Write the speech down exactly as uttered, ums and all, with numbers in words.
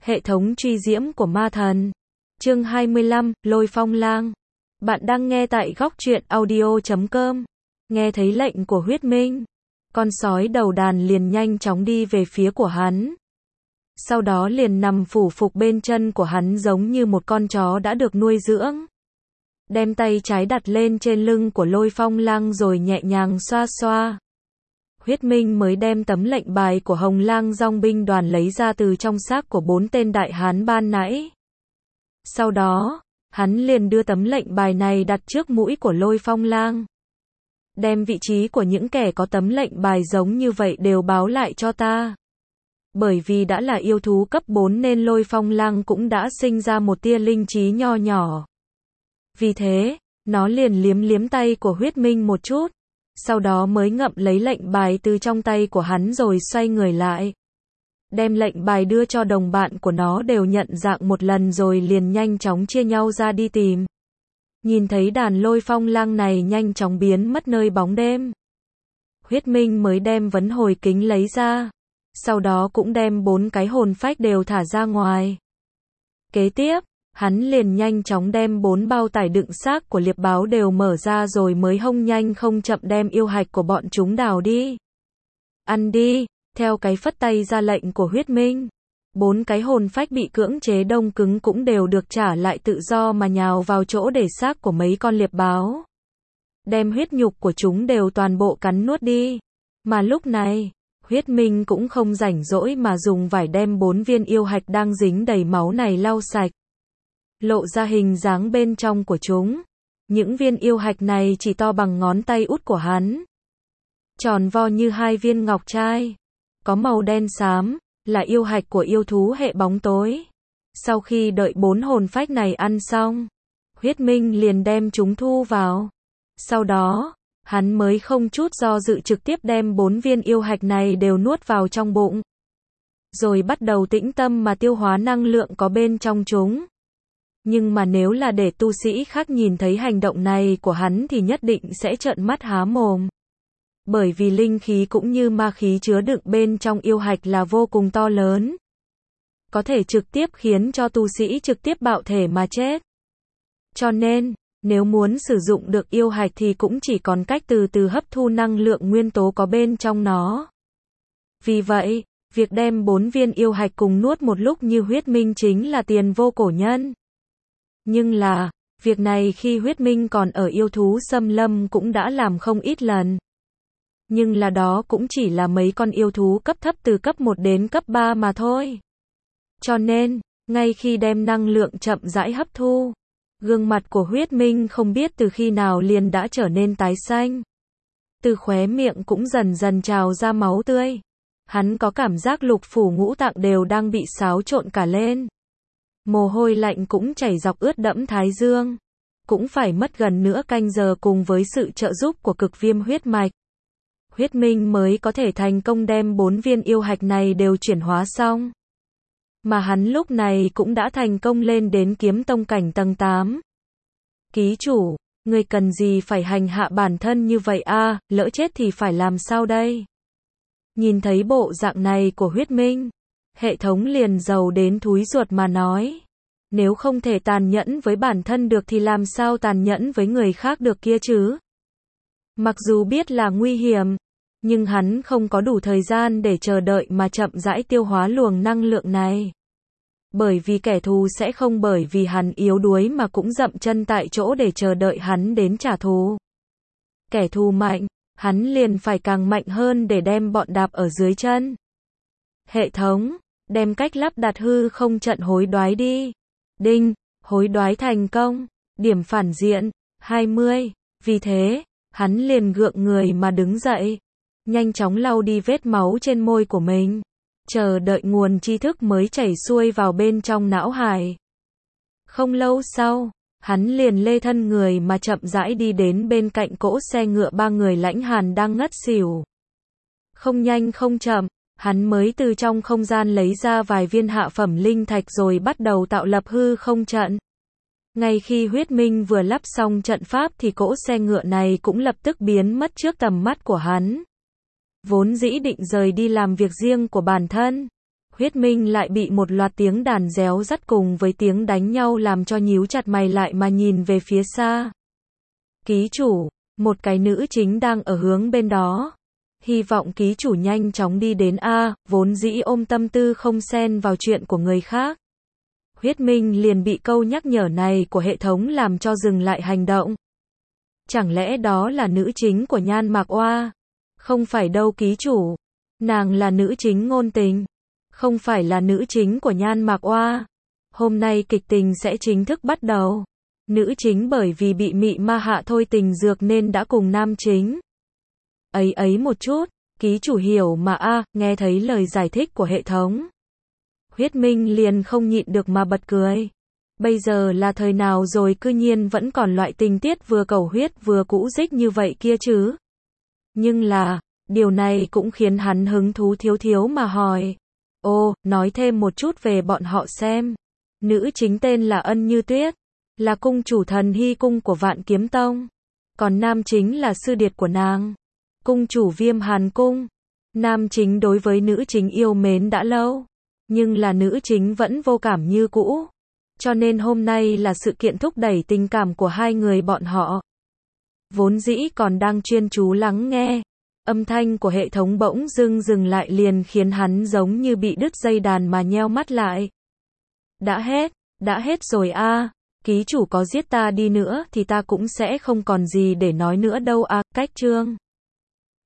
Hệ thống truy diễm của ma thần. Chương hai mươi lăm, Lôi Phong Lang. Bạn đang nghe tại góc truyện audio chấm com. Nghe thấy lệnh của huyết minh, con sói đầu đàn liền nhanh chóng đi về phía của hắn. Sau đó liền nằm phủ phục bên chân của hắn giống như một con chó đã được nuôi dưỡng. Đem tay trái đặt lên trên lưng của Lôi Phong Lang rồi nhẹ nhàng xoa xoa. Huyết minh mới đem tấm lệnh bài của Hồng Lang Dòng binh đoàn lấy ra từ trong xác của bốn tên đại hán ban nãy. Sau đó, hắn liền đưa tấm lệnh bài này đặt trước mũi của Lôi Phong Lang. Đem vị trí của những kẻ có tấm lệnh bài giống như vậy đều báo lại cho ta. Bởi vì đã là yêu thú cấp bốn nên Lôi Phong Lang cũng đã sinh ra một tia linh trí nho nhỏ. Vì thế, nó liền liếm liếm tay của huyết minh một chút. Sau đó mới ngậm lấy lệnh bài từ trong tay của hắn rồi xoay người lại. Đem lệnh bài đưa cho đồng bạn của nó đều nhận dạng một lần rồi liền nhanh chóng chia nhau ra đi tìm. Nhìn thấy đàn Lôi Phong Lang này nhanh chóng biến mất nơi bóng đêm. Huyết minh mới đem vấn hồi kính lấy ra. Sau đó cũng đem bốn cái hồn phách đều thả ra ngoài. Kế tiếp, hắn liền nhanh chóng đem bốn bao tải đựng xác của liệp báo đều mở ra rồi mới hông nhanh không chậm đem yêu hạch của bọn chúng đào đi. Ăn đi, theo cái phất tay ra lệnh của huyết minh. Bốn cái hồn phách bị cưỡng chế đông cứng cũng đều được trả lại tự do mà nhào vào chỗ để xác của mấy con liệp báo. Đem huyết nhục của chúng đều toàn bộ cắn nuốt đi. Mà lúc này, huyết minh cũng không rảnh rỗi mà dùng vải đem bốn viên yêu hạch đang dính đầy máu này lau sạch. Lộ ra hình dáng bên trong của chúng. Những viên yêu hạch này chỉ to bằng ngón tay út của hắn. Tròn vo như hai viên ngọc trai. Có màu đen xám, là yêu hạch của yêu thú hệ bóng tối. Sau khi đợi bốn hồn phách này ăn xong, huyết minh liền đem chúng thu vào. Sau đó, hắn mới không chút do dự trực tiếp đem bốn viên yêu hạch này đều nuốt vào trong bụng. Rồi bắt đầu tĩnh tâm mà tiêu hóa năng lượng có bên trong chúng. Nhưng mà nếu là để tu sĩ khác nhìn thấy hành động này của hắn thì nhất định sẽ trợn mắt há mồm. Bởi vì linh khí cũng như ma khí chứa đựng bên trong yêu hạch là vô cùng to lớn. Có thể trực tiếp khiến cho tu sĩ trực tiếp bạo thể mà chết. Cho nên, nếu muốn sử dụng được yêu hạch thì cũng chỉ còn cách từ từ hấp thu năng lượng nguyên tố có bên trong nó. Vì vậy, việc đem bốn viên yêu hạch cùng nuốt một lúc như huyết minh chính là tiền vô cổ nhân. Nhưng là, việc này khi huyết minh còn ở yêu thú xâm lâm cũng đã làm không ít lần. Nhưng là đó cũng chỉ là mấy con yêu thú cấp thấp từ cấp một đến cấp ba mà thôi. Cho nên, ngay khi đem năng lượng chậm rãi hấp thu, gương mặt của huyết minh không biết từ khi nào liền đã trở nên tái xanh. Từ khóe miệng cũng dần dần trào ra máu tươi. Hắn có cảm giác lục phủ ngũ tạng đều đang bị xáo trộn cả lên. Mồ hôi lạnh cũng chảy dọc ướt đẫm thái dương. Cũng phải mất gần nửa canh giờ cùng với sự trợ giúp của cực viêm huyết mạch. Huyết minh mới có thể thành công đem bốn viên yêu hạch này đều chuyển hóa xong. Mà hắn lúc này cũng đã thành công lên đến kiếm tông cảnh tầng tám. Ký chủ, người cần gì phải hành hạ bản thân như vậy a, à, lỡ chết thì phải làm sao đây? Nhìn thấy bộ dạng này của huyết minh, hệ thống liền giàu đến thúi ruột mà nói. Nếu không thể tàn nhẫn với bản thân được thì làm sao tàn nhẫn với người khác được kia chứ? Mặc dù biết là nguy hiểm, nhưng hắn không có đủ thời gian để chờ đợi mà chậm rãi tiêu hóa luồng năng lượng này. Bởi vì kẻ thù sẽ không bởi vì hắn yếu đuối mà cũng dậm chân tại chỗ để chờ đợi hắn đến trả thù. Kẻ thù mạnh, hắn liền phải càng mạnh hơn để đem bọn đạp ở dưới chân. Hệ thống, đem cách lắp đặt hư không trận hối đoái đi. Đinh, hối đoái thành công, điểm phản diện, hai mươi, vì thế, hắn liền gượng người mà đứng dậy, nhanh chóng lau đi vết máu trên môi của mình, chờ đợi nguồn tri thức mới chảy xuôi vào bên trong não hải. Không lâu sau, hắn liền lê thân người mà chậm rãi đi đến bên cạnh cỗ xe ngựa ba người lãnh hàn đang ngất xỉu. Không nhanh không chậm, hắn mới từ trong không gian lấy ra vài viên hạ phẩm linh thạch rồi bắt đầu tạo lập hư không trận. Ngay khi huyết minh vừa lắp xong trận pháp thì cỗ xe ngựa này cũng lập tức biến mất trước tầm mắt của hắn. Vốn dĩ định rời đi làm việc riêng của bản thân, Huyết Minh lại bị một loạt tiếng đàn réo rắt cùng với tiếng đánh nhau làm cho nhíu chặt mày lại mà nhìn về phía xa. Ký chủ, một cái nữ chính đang ở hướng bên đó. Hy vọng ký chủ nhanh chóng đi đến a, vốn dĩ ôm tâm tư không xen vào chuyện của người khác. Huyết Minh liền bị câu nhắc nhở này của hệ thống làm cho dừng lại hành động. Chẳng lẽ đó là nữ chính của Nhan Mạc Oa? Không phải đâu ký chủ. Nàng là nữ chính ngôn tình. Không phải là nữ chính của Nhan Mạc Oa. Hôm nay kịch tình sẽ chính thức bắt đầu. Nữ chính bởi vì bị mị ma hạ thôi tình dược nên đã cùng nam chính. Ấy ấy một chút, ký chủ hiểu mà a, à, nghe thấy lời giải thích của hệ thống. Huyết Minh liền không nhịn được mà bật cười. Bây giờ là thời nào rồi cư nhiên vẫn còn loại tình tiết vừa cầu huyết vừa cũ dích như vậy kia chứ. Nhưng là, điều này cũng khiến hắn hứng thú thiếu thiếu mà hỏi. Ô, nói thêm một chút về bọn họ xem. Nữ chính tên là Ân Như Tuyết, là cung chủ thần hy cung của Vạn Kiếm Tông. Còn nam chính là sư điệt của nàng, cung chủ Viêm Hàn Cung. Nam chính đối với nữ chính yêu mến đã lâu, nhưng là nữ chính vẫn vô cảm như cũ. Cho nên hôm nay là sự kiện thúc đẩy tình cảm của hai người bọn họ. Vốn dĩ còn đang chuyên chú lắng nghe, âm thanh của hệ thống bỗng dưng dừng lại liền khiến hắn giống như bị đứt dây đàn mà nheo mắt lại. Đã hết, đã hết rồi a, à. Ký chủ có giết ta đi nữa thì ta cũng sẽ không còn gì để nói nữa đâu a, à. Cách chương